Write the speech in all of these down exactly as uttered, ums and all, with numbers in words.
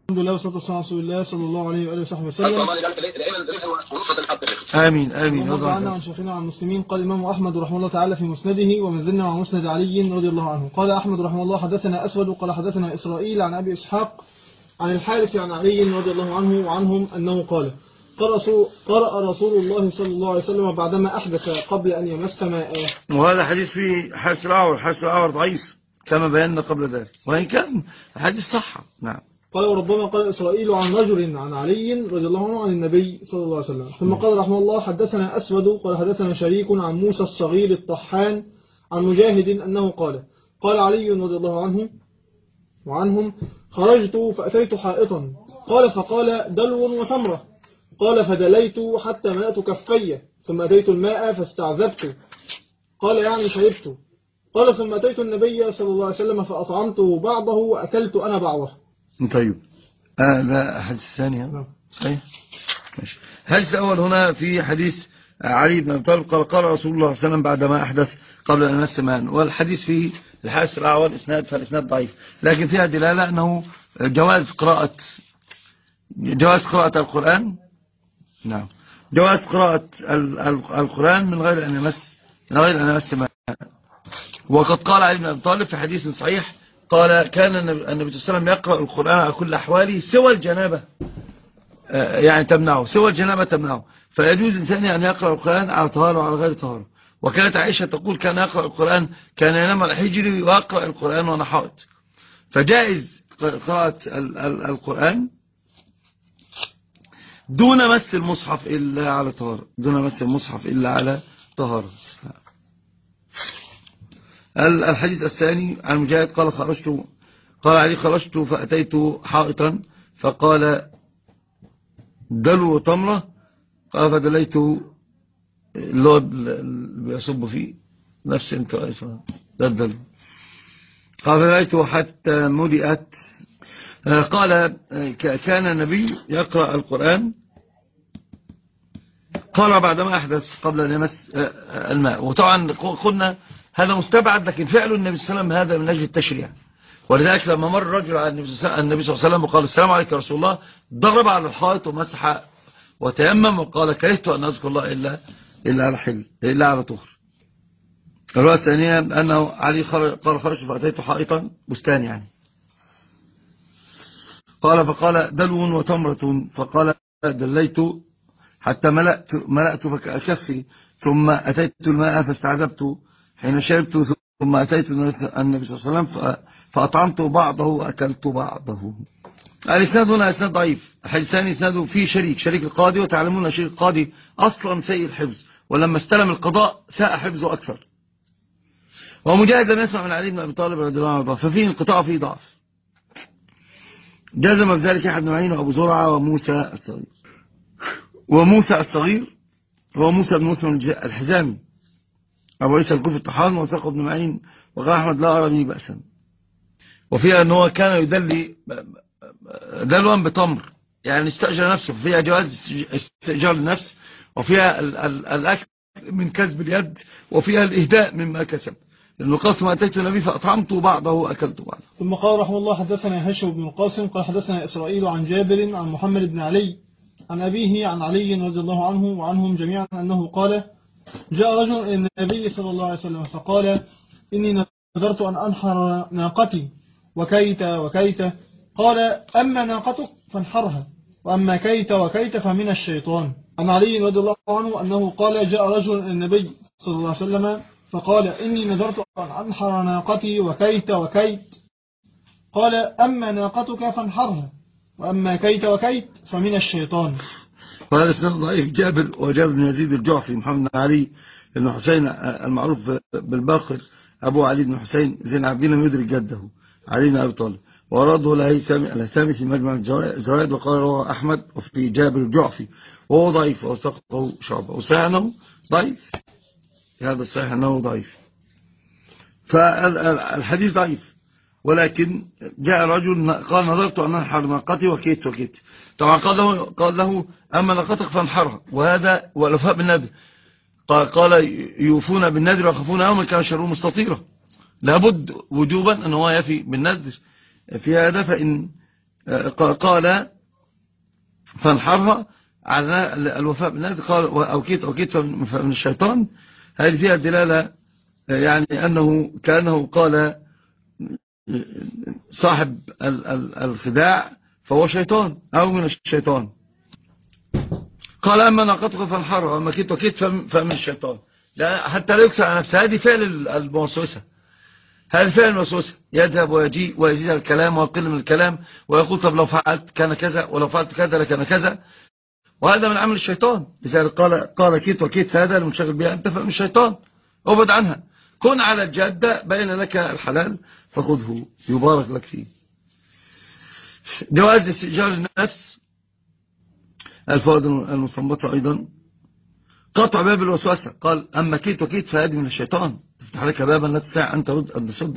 الحمد لله والصلاة والسلام على رسول الله صلى الله عليه وآله وصحبه وسلم. آمين آمين. اللهم ارض عنا عن شيخنا وعن المسلمين. قال الإمام أحمد رحمه الله تعالى في مسنده ومن زلنا مع مسند علي رضي الله عنه. قال أحمد رحمه الله حدثنا أسود قال حدثنا إسرائيل عن أبي إسحاق عن الحارث عن علي رضي الله عنه وعنهم أنه قال قرأ رسول الله صلى الله عليه وسلم بعدما أحدث قبل أن يمس ماء. وهذا حديث فيه حديث الأعور، حديث الأعور ضعيف كما بينا قبل ذلك، وإن كان الحديث صح. نعم. قال وربما قال إسرائيل عن رجل عن علي رضي الله عنه عن النبي صلى الله عليه وسلم. ثم قال رحمه الله حدثنا أسود قال حدثنا شريك عن موسى الصغير الطحان عن مجاهد أنه قال قال علي رضي الله عنه وعنهم خرجت فأتيت حائطا قال فقال دلو وتمرة قال فدليت حتى ملأت كفي ثم أتيت الماء فاستعذبت قال يعني شربت قال ثم أتيت النبي صلى الله عليه وسلم فأطعمته بعضه وأكلت أنا بعضه. طيب. آه لا الحديث الثاني صحيح. ماشي. الحديث الأول هنا في حديث علي بن أبي طالب قال قال رسول الله صلى الله عليه وسلم بعدما أحدث قبل أن يمس ماء، والحديث فيه الحديث الأول إسناد فالإسناد ضعيف، لكن فيها دلالة أنه جواز قراءة جواز قراءة القرآن. نعم. جواز قراءة القرآن من غير أن يمس من غير أن يمس ماء. وقد قال علي بن أبي طالب في حديث صحيح قال كان النبي صلى الله عليه وسلم يقرأ القرآن على كل أحواله سوى الجنابة، يعني تمنعه سوى الجنابة تمنعه، فيجوز إنسان أن يقرأ القرآن على طهارة وعلى غير طهارة. وكانت عائشة تقول كان يقرأ القرآن كان ينام على حجري ويقرأ القرآن وأنا حائط. فجائز قراءة القرآن دون مس المصحف إلا على طهارة، دون مس المصحف إلا على طهارة. الحديث الثاني عن مجاهد قال خرجت قال علي خرجت فأتيت حائطا فقال دلو وتمرة قال فدليت اللي هو بيصب فيه نفس انت عارفها ده الدلو قال فدليت حتى ملئت. قال كان النبي يقرأ القرآن قال بعدما أحدث قبل أن يمس الماء. وطبعا قلنا هذا مستبعد، لكن فعل النبي صلى الله عليه وسلم هذا من أجل التشريع. ولذلك لما مر الرجل على النبي صلى الله عليه وسلم وقال السلام عليك يا رسول الله ضرب على الحائط ومسح وتيمم وقال كرهت أن أذكر الله إلا إلا على حل إلا على طهر. الرواية الثانية أنه علي قال خرجت فأتيت حائطا بستان يعني قال فقال دلو وتمرة فقال دليت حتى ملأت ملأت كفي ثم أتيت الماء فاستعذبت حين شربت ثم أتيت النبي صلى الله عليه وسلم فأطعمت بعضه وأكلت بعضه. الإسناد هنا إسناد ضعيف. الحديث الثاني إسناده فيه شريك شريك القاضي، وتعلمون شريك القاضي أصلا سيء الحفظ، ولما استلم القضاء ساء حفظه أكثر. ومجاهد لم يسمع من علي بن أبي طالب رضي الله عنه ففيه انقطاع فيه ضعف. جزم بذلك يحيى بن معين وأبو زرعة وموسى الصغير. وموسى الصغير هو موسى بن مسلم الحزامي أبو عيسى الكوفي الطحان وثق بن معين وقال أحمد لا أرى به بأسا. وفيها أنه كان يدلي دلوا بتمر يعني استأجر نفسه، فيها جواز استئجار النفس، وفيها الأكل من كسب اليد، وفيها الإهداء مما كسب، لأنه قال ما أتيت النبي فأطعمت بعضه وأكلت بعضه. ثم قال رحمه الله حدثنا هشام بن القاسم قال حدثنا إسرائيل عن جابر عن محمد بن علي عن أبيه عن علي رضي الله عنه وعنهم جميعا أنه قال جاء رجل إلى النبي صلى الله عليه وسلم فقال إني نذرت أن أنحر ناقتي وكيت وكيت قال أما ناقتك فانحرها وأما كيت وكيت فمن الشيطان. عن علي رضي الله عنه أنه قال جاء رجل إلى النبي صلى الله عليه وسلم فقال إني نذرت أن أنحر ناقتي وكيت وكيت قال أما ناقتك فانحرها وأما كيت وكيت فمن الشيطان. وهذا اسناد ضعيف. جابر وجابر بن يزيد الجعفي محمد بن علي بن حسين المعروف بالباقر أبو علي بن حسين زين العابدين لم يدرك جده علي بن أبي طالب، وأراده الهيثمي في مجمع الزوائد وقال رواه أحمد وفي جابر الجعفي وهو ضعيف وثقه شعبة، وصحيح أنه ضعيف. هذا الصحيح أنه ضعيف. فالحديث ضعيف، ولكن جاء رجل قال نظرت أن أنحر ناقتي وكيت وكيت. طبعا قال له, قال له أما ناقتك فانحرها، وهذا والوفاء بالنذر. قال يوفون بالنذر ويخافون يوما كان شره مستطيرا. لابد وجوبا أن هو يفي بالنذر في هذا، فإن قال فانحرها على الوفاء بالنادي، قال أوكيت أوكيت من الشيطان. هذه فيها دلالة يعني أنه كأنه قال صاحب الخداع فهو شيطان أو من الشيطان. قال أما ناقتك فانحرها وأما كيت وكيت فمن الشيطان. لا حتى لا يكسر على نفسه. هذه فعل الموسوسة، هذا فعل الموسوسة، يذهب ويجيء ويزيد الكلام ويقل من الكلام ويقول طب لو فعلت كان كذا ولو فعلت كذا لكان كذا، وهذا من عمل الشيطان. لذلك قال قال كيت وكيت هذا المنشغل بها أنت فمن الشيطان، أبعد عنها، كن على الجادة، بين لك الحلال فخذه يبارك لك فيه. جواز استئجار النفس، الفوائد المستنبطة أيضا قطع باب الوسوسة. قال أما كيت وكيت فهذه من الشيطان، تفتح لك بابا لا تستطيع أن ترد أن تصده.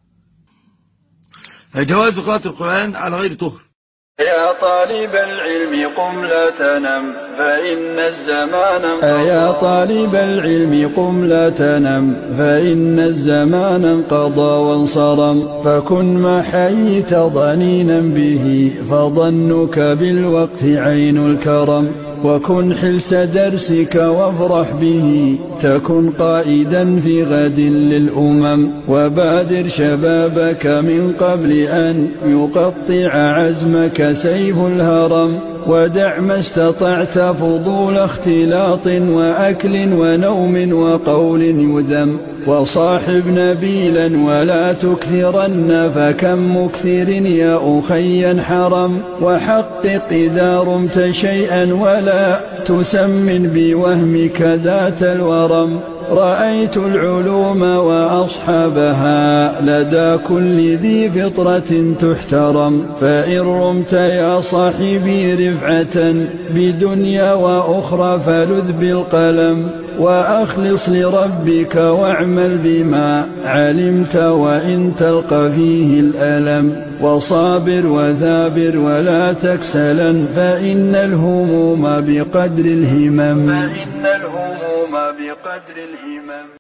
جواز قراءة القرآن على غير طهر. يا طالب العلم قم لا تنم فإن الزمان انقضى. يا طالب العلم قم لا تنم فإن الزمان انقضى وانصرم، فكن ما حييت ضنينا به فظنك بالوقت عين الكرم، وكن حلس درسك وافرح به تكن قائدا في غد للأمم، وبادر شبابك من قبل أن يقطع عزمك سيف الهرم، ودع ما استطعت فضول اختلاط وأكل ونوم وقول يذم، وصاحب نبيلا ولا تكثرن فكم مكثر يا أخي حرم، وحقق إذا رمت شيئا ولا تسمن بوهمك ذات الورم، رأيت العلوم وأصحابها لدى كل ذي فطرة تحترم، فإن رمت يا صاحبي رفعة بدنيا وأخرى فلذ بالقلم، وأخلص لربك واعمل بما علمت وإن تلقى فيه الألم، وصابر وثابر ولا تكسلا فإن الهموم بقدر الهمم. فإن الهموم بقدر الهمم.